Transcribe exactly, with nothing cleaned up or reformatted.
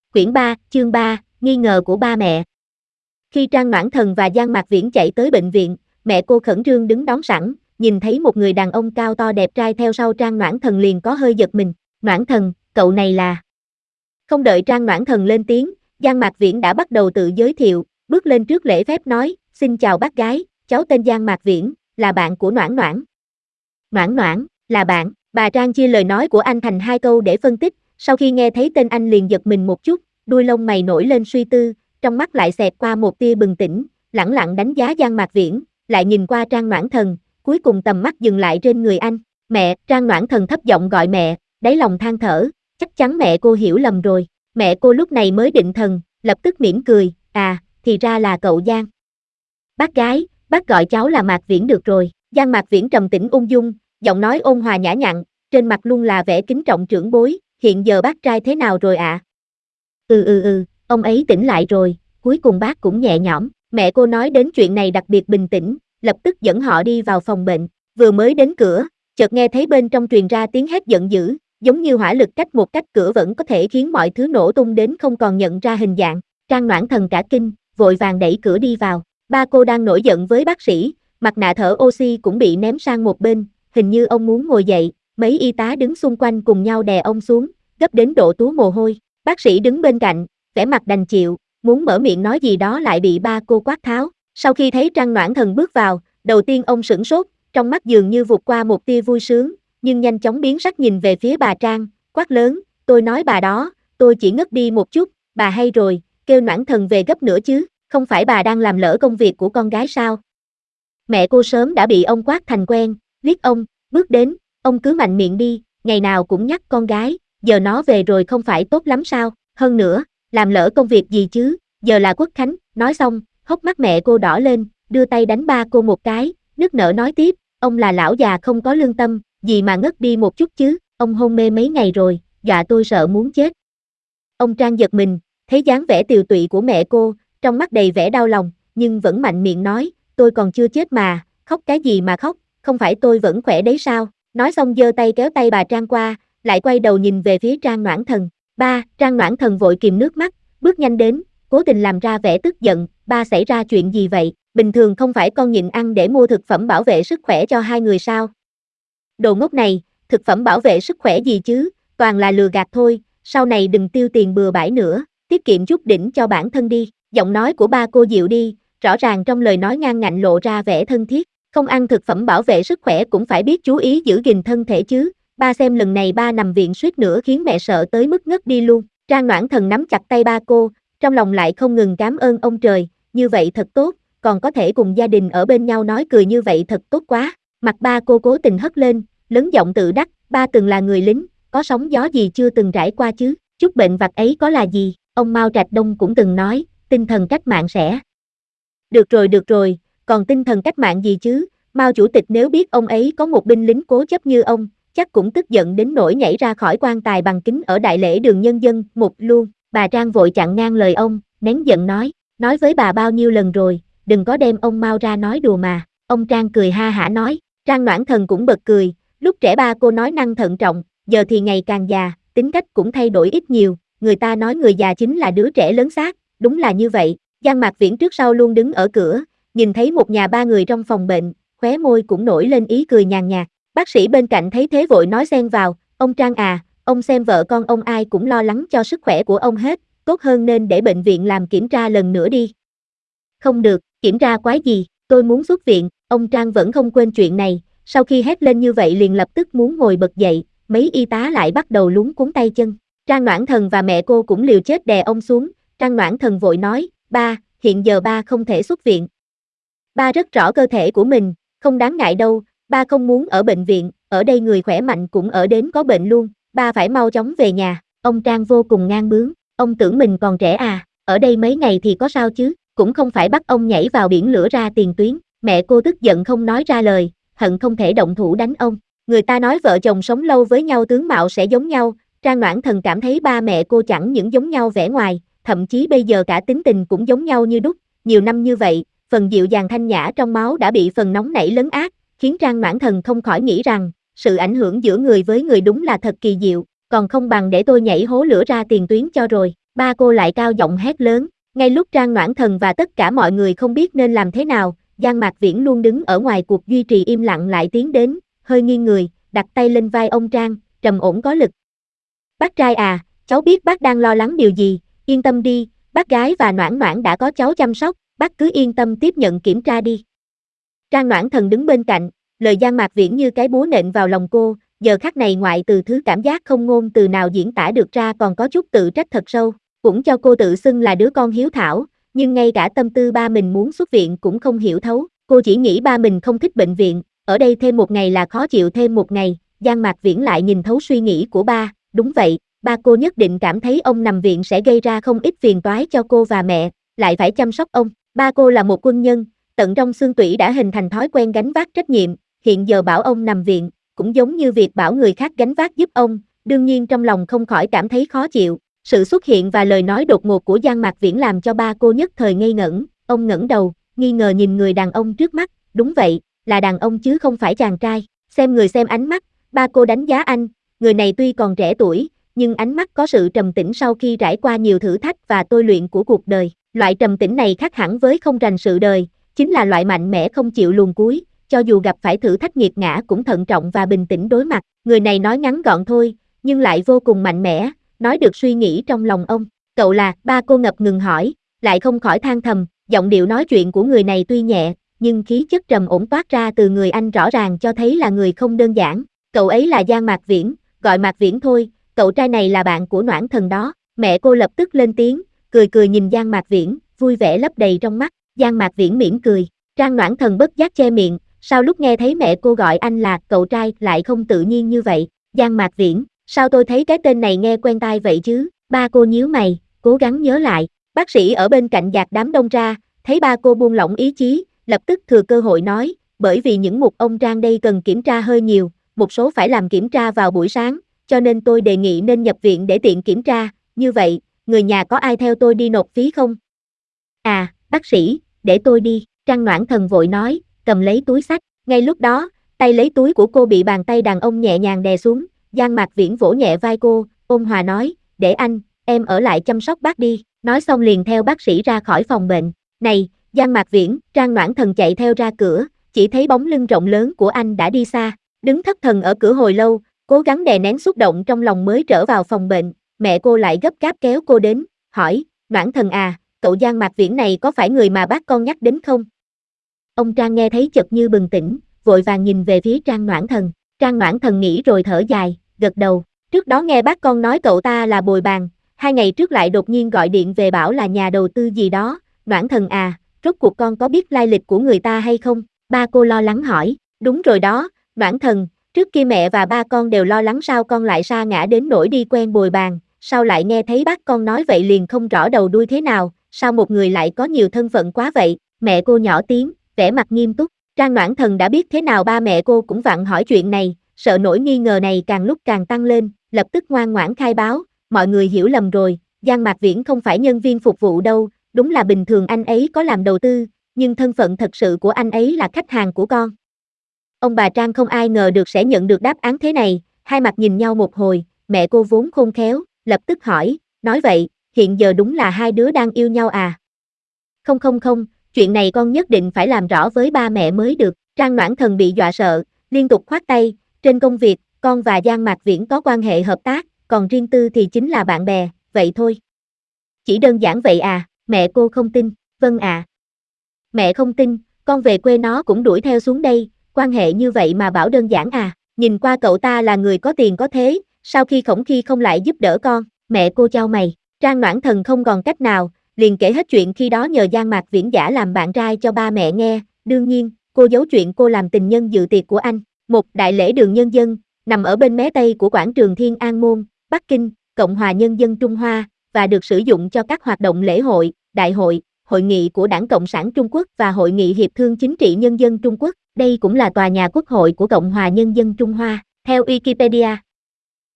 Quyển ba, chương ba, nghi ngờ của ba mẹ. Khi Trang Noãn Thần và Giang Mạc Viễn chạy tới bệnh viện, mẹ cô khẩn trương đứng đón sẵn, nhìn thấy một người đàn ông cao to đẹp trai theo sau Trang Noãn Thần liền có hơi giật mình. Noãn Thần, cậu này là... Không đợi Trang Noãn Thần lên tiếng, Giang Mạc Viễn đã bắt đầu tự giới thiệu, bước lên trước lễ phép nói, xin chào bác gái, cháu tên Giang Mạc Viễn, là bạn của Noãn Noãn. Noãn Noãn, là bạn, bà Trang chia lời nói của anh thành hai câu để phân tích, sau khi nghe thấy tên anh liền giật mình một chút, đuôi lông mày nổi lên suy tư, trong mắt lại xẹt qua một tia bừng tỉnh, lẳng lặng đánh giá Giang Mạc Viễn, lại nhìn qua Trang Noãn Thần, cuối cùng tầm mắt dừng lại trên người anh. Mẹ, Trang Noãn Thần thấp giọng gọi mẹ, đáy lòng than thở, chắc chắn mẹ cô hiểu lầm rồi. Mẹ cô lúc này mới định thần, lập tức mỉm cười, à, thì ra là cậu Giang. Bác gái, bác gọi cháu là Mạc Viễn được rồi. Giang Mạc Viễn trầm tĩnh ung dung, giọng nói ôn hòa nhã nhặn, trên mặt luôn là vẻ kính trọng trưởng bối, hiện giờ bác trai thế nào rồi ạ? À? Ừ ừ ừ, ông ấy tỉnh lại rồi, cuối cùng bác cũng nhẹ nhõm. Mẹ cô nói đến chuyện này đặc biệt bình tĩnh, lập tức dẫn họ đi vào phòng bệnh, vừa mới đến cửa, chợt nghe thấy bên trong truyền ra tiếng hét giận dữ, giống như hỏa lực cách một cách cửa vẫn có thể khiến mọi thứ nổ tung đến không còn nhận ra hình dạng. Trang Noãn Thần cả kinh, vội vàng đẩy cửa đi vào, ba cô đang nổi giận với bác sĩ, mặt nạ thở oxy cũng bị ném sang một bên, hình như ông muốn ngồi dậy, mấy y tá đứng xung quanh cùng nhau đè ông xuống, gấp đến độ túa mồ hôi. Bác sĩ đứng bên cạnh, vẻ mặt đành chịu, muốn mở miệng nói gì đó lại bị ba cô quát tháo. Sau khi thấy Trang Noãn Thần bước vào, đầu tiên ông sửng sốt, trong mắt dường như vụt qua một tia vui sướng, nhưng nhanh chóng biến sắc nhìn về phía bà Trang, quát lớn, tôi nói bà đó, tôi chỉ ngất đi một chút, bà hay rồi, kêu Noãn Thần về gấp nữa chứ, không phải bà đang làm lỡ công việc của con gái sao? Mẹ cô sớm đã bị ông quát thành quen, liếc ông, bước đến, ông cứ mạnh miệng đi, ngày nào cũng nhắc con gái, giờ nó về rồi không phải tốt lắm sao, hơn nữa, làm lỡ công việc gì chứ, giờ là Quốc Khánh, nói xong, hốc mắt mẹ cô đỏ lên, đưa tay đánh ba cô một cái, nức nở nói tiếp, ông là lão già không có lương tâm, gì mà ngất đi một chút chứ, ông hôn mê mấy ngày rồi, dọa tôi sợ muốn chết. Ông Trang giật mình, thấy dáng vẻ tiều tụy của mẹ cô, trong mắt đầy vẻ đau lòng, nhưng vẫn mạnh miệng nói, tôi còn chưa chết mà, khóc cái gì mà khóc, không phải tôi vẫn khỏe đấy sao, nói xong giơ tay kéo tay bà Trang qua, lại quay đầu nhìn về phía Trang Noãn Thần. Ba, Trang Noãn Thần vội kìm nước mắt, bước nhanh đến, cố tình làm ra vẻ tức giận, ba xảy ra chuyện gì vậy, bình thường không phải con nhịn ăn để mua thực phẩm bảo vệ sức khỏe cho hai người sao? Đồ ngốc này, thực phẩm bảo vệ sức khỏe gì chứ, toàn là lừa gạt thôi, sau này đừng tiêu tiền bừa bãi nữa, tiết kiệm chút đỉnh cho bản thân đi. Giọng nói của ba cô dịu đi, rõ ràng trong lời nói ngang ngạnh lộ ra vẻ thân thiết, không ăn thực phẩm bảo vệ sức khỏe cũng phải biết chú ý giữ gìn thân thể chứ, ba xem lần này ba nằm viện suýt nữa khiến mẹ sợ tới mức ngất đi luôn. Trang Noãn Thần nắm chặt tay ba cô, trong lòng lại không ngừng cảm ơn ông trời, như vậy thật tốt, còn có thể cùng gia đình ở bên nhau nói cười như vậy thật tốt quá. Mặt ba cô cố tình hất lên, lớn giọng tự đắc, ba từng là người lính, có sóng gió gì chưa từng trải qua chứ, chút bệnh vặt ấy có là gì, ông Mao Trạch Đông cũng từng nói, tinh thần cách mạng sẽ. Được rồi được rồi, còn tinh thần cách mạng gì chứ, Mao chủ tịch nếu biết ông ấy có một binh lính cố chấp như ông, chắc cũng tức giận đến nỗi nhảy ra khỏi quan tài bằng kính ở đại lễ đường nhân dân, một luôn. Bà Trang vội chặn ngang lời ông, nén giận nói, nói với bà bao nhiêu lần rồi, đừng có đem ông Mao ra nói đùa mà. Ông Trang cười ha hả nói, Trang Noãn Thần cũng bật cười, lúc trẻ ba cô nói năng thận trọng, giờ thì ngày càng già, tính cách cũng thay đổi ít nhiều, người ta nói người già chính là đứa trẻ lớn xác, đúng là như vậy. Giang Mạc Viễn trước sau luôn đứng ở cửa, nhìn thấy một nhà ba người trong phòng bệnh, khóe môi cũng nổi lên ý cười nhàn nhạt. Bác sĩ bên cạnh thấy thế vội nói xen vào, ông Trang à, ông xem vợ con ông ai cũng lo lắng cho sức khỏe của ông hết, tốt hơn nên để bệnh viện làm kiểm tra lần nữa đi. Không được, kiểm tra quái gì, tôi muốn xuất viện, ông Trang vẫn không quên chuyện này, sau khi hét lên như vậy liền lập tức muốn ngồi bật dậy, mấy y tá lại bắt đầu luống cuống tay chân. Trang Noãn Thần và mẹ cô cũng liều chết đè ông xuống, Trang Noãn Thần vội nói, ba, hiện giờ ba không thể xuất viện. Ba rất rõ cơ thể của mình, không đáng ngại đâu, ba không muốn ở bệnh viện, ở đây người khỏe mạnh cũng ở đến có bệnh luôn, ba phải mau chóng về nhà. Ông Trang vô cùng ngang bướng, ông tưởng mình còn trẻ à, ở đây mấy ngày thì có sao chứ, cũng không phải bắt ông nhảy vào biển lửa ra tiền tuyến. Mẹ cô tức giận không nói ra lời, hận không thể động thủ đánh ông. Người ta nói vợ chồng sống lâu với nhau tướng mạo sẽ giống nhau, Trang Noãn Thần cảm thấy ba mẹ cô chẳng những giống nhau vẻ ngoài, thậm chí bây giờ cả tính tình cũng giống nhau như đúc, nhiều năm như vậy, phần dịu dàng thanh nhã trong máu đã bị phần nóng nảy lấn át, khiến Trang Noãn Thần không khỏi nghĩ rằng, sự ảnh hưởng giữa người với người đúng là thật kỳ diệu, còn không bằng để tôi nhảy hố lửa ra tiền tuyến cho rồi. Ba cô lại cao giọng hét lớn. Ngay lúc Trang Noãn Thần và tất cả mọi người không biết nên làm thế nào, Giang Mạc Viễn luôn đứng ở ngoài cuộc duy trì im lặng lại tiến đến, hơi nghiêng người, đặt tay lên vai ông Trang, trầm ổn có lực. Bác trai à, cháu biết bác đang lo lắng điều gì, yên tâm đi, bác gái và Noãn Noãn đã có cháu chăm sóc, bác cứ yên tâm tiếp nhận kiểm tra đi. Trang Noãn Thần đứng bên cạnh, lời Giang Mạc Viễn như cái búa nện vào lòng cô, giờ khắc này ngoại từ thứ cảm giác không ngôn từ nào diễn tả được ra còn có chút tự trách thật sâu, cũng cho cô tự xưng là đứa con hiếu thảo, nhưng ngay cả tâm tư ba mình muốn xuất viện cũng không hiểu thấu, cô chỉ nghĩ ba mình không thích bệnh viện, ở đây thêm một ngày là khó chịu thêm một ngày, Giang Mạc Viễn lại nhìn thấu suy nghĩ của ba, đúng vậy, ba cô nhất định cảm thấy ông nằm viện sẽ gây ra không ít phiền toái cho cô và mẹ, lại phải chăm sóc ông, ba cô là một quân nhân, tận trong xương tủy đã hình thành thói quen gánh vác trách nhiệm, hiện giờ bảo ông nằm viện, cũng giống như việc bảo người khác gánh vác giúp ông, đương nhiên trong lòng không khỏi cảm thấy khó chịu. Sự xuất hiện và lời nói đột ngột của Giang Mạc Viễn làm cho ba cô nhất thời ngây ngẩn, ông ngẩng đầu, nghi ngờ nhìn người đàn ông trước mắt, đúng vậy, là đàn ông chứ không phải chàng trai, xem người xem ánh mắt, ba cô đánh giá anh, người này tuy còn trẻ tuổi, nhưng ánh mắt có sự trầm tĩnh sau khi trải qua nhiều thử thách và tôi luyện của cuộc đời, loại trầm tĩnh này khác hẳn với không rành sự đời, chính là loại mạnh mẽ không chịu luồn cúi, cho dù gặp phải thử thách nghiệt ngã cũng thận trọng và bình tĩnh đối mặt, người này nói ngắn gọn thôi, nhưng lại vô cùng mạnh mẽ, nói được suy nghĩ trong lòng ông, cậu là, ba cô ngập ngừng hỏi, lại không khỏi than thầm, giọng điệu nói chuyện của người này tuy nhẹ, nhưng khí chất trầm ổn toát ra từ người anh rõ ràng cho thấy là người không đơn giản, cậu ấy là Giang Mạc Viễn, gọi Mạc Viễn thôi, cậu trai này là bạn của Noãn Thần đó, mẹ cô lập tức lên tiếng, cười cười nhìn Giang Mạc Viễn, vui vẻ lấp đầy trong mắt, Giang Mạc Viễn mỉm cười, Trang Noãn Thần bất giác che miệng, sao lúc nghe thấy mẹ cô gọi anh là cậu trai lại không tự nhiên như vậy, Giang Mạc Viễn, sao tôi thấy cái tên này nghe quen tai vậy chứ, ba cô nhíu mày, cố gắng nhớ lại, bác sĩ ở bên cạnh dạt đám đông ra, thấy ba cô buông lỏng ý chí, lập tức thừa cơ hội nói, bởi vì những mục ông Trang đây cần kiểm tra hơi nhiều, một số phải làm kiểm tra vào buổi sáng, cho nên tôi đề nghị nên nhập viện để tiện kiểm tra, như vậy, người nhà có ai theo tôi đi nộp phí không? À, bác sĩ, để tôi đi, Trang Noãn Thần vội nói, cầm lấy túi xách, ngay lúc đó, tay lấy túi của cô bị bàn tay đàn ông nhẹ nhàng đè xuống, Giang Mạc Viễn vỗ nhẹ vai cô, ôn hòa nói, để anh, em ở lại chăm sóc bác đi, nói xong liền theo bác sĩ ra khỏi phòng bệnh, này, Giang Mạc Viễn, Trang Noãn Thần chạy theo ra cửa, chỉ thấy bóng lưng rộng lớn của anh đã đi xa, đứng thất thần ở cửa hồi lâu, cố gắng đè nén xúc động trong lòng mới trở vào phòng bệnh, mẹ cô lại gấp gáp kéo cô đến, hỏi, Noãn Thần à, cậu Giang Mạc Viễn này có phải người mà bác con nhắc đến không? Ông Trang nghe thấy chợt như bừng tỉnh, vội vàng nhìn về phía Trang Noãn Thần, Trang Noãn Thần nghĩ rồi thở dài, gật đầu, trước đó nghe bác con nói cậu ta là bồi bàn, hai ngày trước lại đột nhiên gọi điện về bảo là nhà đầu tư gì đó, Noãn Thần à, rốt cuộc con có biết lai lịch của người ta hay không? Ba cô lo lắng hỏi, đúng rồi đó, Noãn Thần, trước kia mẹ và ba con đều lo lắng sao con lại sa ngã đến nỗi đi quen bồi bàn, sao lại nghe thấy bác con nói vậy liền không rõ đầu đuôi thế nào, sao một người lại có nhiều thân phận quá vậy, mẹ cô nhỏ tiếng, vẻ mặt nghiêm túc, Trang Noãn Thần đã biết thế nào ba mẹ cô cũng vặn hỏi chuyện này, sợ nỗi nghi ngờ này càng lúc càng tăng lên, lập tức ngoan ngoãn khai báo, mọi người hiểu lầm rồi, Giang Mạc Viễn không phải nhân viên phục vụ đâu, đúng là bình thường anh ấy có làm đầu tư, nhưng thân phận thật sự của anh ấy là khách hàng của con. Ông bà Trang không ai ngờ được sẽ nhận được đáp án thế này, hai mặt nhìn nhau một hồi, mẹ cô vốn khôn khéo, lập tức hỏi, nói vậy, hiện giờ đúng là hai đứa đang yêu nhau à? Không không không, chuyện này con nhất định phải làm rõ với ba mẹ mới được, Trang Noãn Thần bị dọa sợ, liên tục khoát tay, trên công việc, con và Giang Mạc Viễn có quan hệ hợp tác, còn riêng tư thì chính là bạn bè, vậy thôi. Chỉ đơn giản vậy à, mẹ cô không tin, vâng ạ. À. Mẹ không tin, con về quê nó cũng đuổi theo xuống đây, quan hệ như vậy mà bảo đơn giản à, nhìn qua cậu ta là người có tiền có thế, sau khi khổng khi không lại giúp đỡ con, mẹ cô chau mày, Trang Noãn Thần không còn cách nào, liền kể hết chuyện khi đó nhờ Giang Mạc Viễn giả làm bạn trai cho ba mẹ nghe, đương nhiên, cô giấu chuyện cô làm tình nhân dự tiệc của anh, một đại lễ đường nhân dân, nằm ở bên mé tây của quảng trường Thiên An Môn, Bắc Kinh, Cộng hòa Nhân dân Trung Hoa, và được sử dụng cho các hoạt động lễ hội, đại hội, hội nghị của Đảng Cộng sản Trung Quốc và Hội nghị Hiệp thương Chính trị Nhân dân Trung Quốc, đây cũng là tòa nhà quốc hội của Cộng hòa Nhân dân Trung Hoa, theo Wikipedia.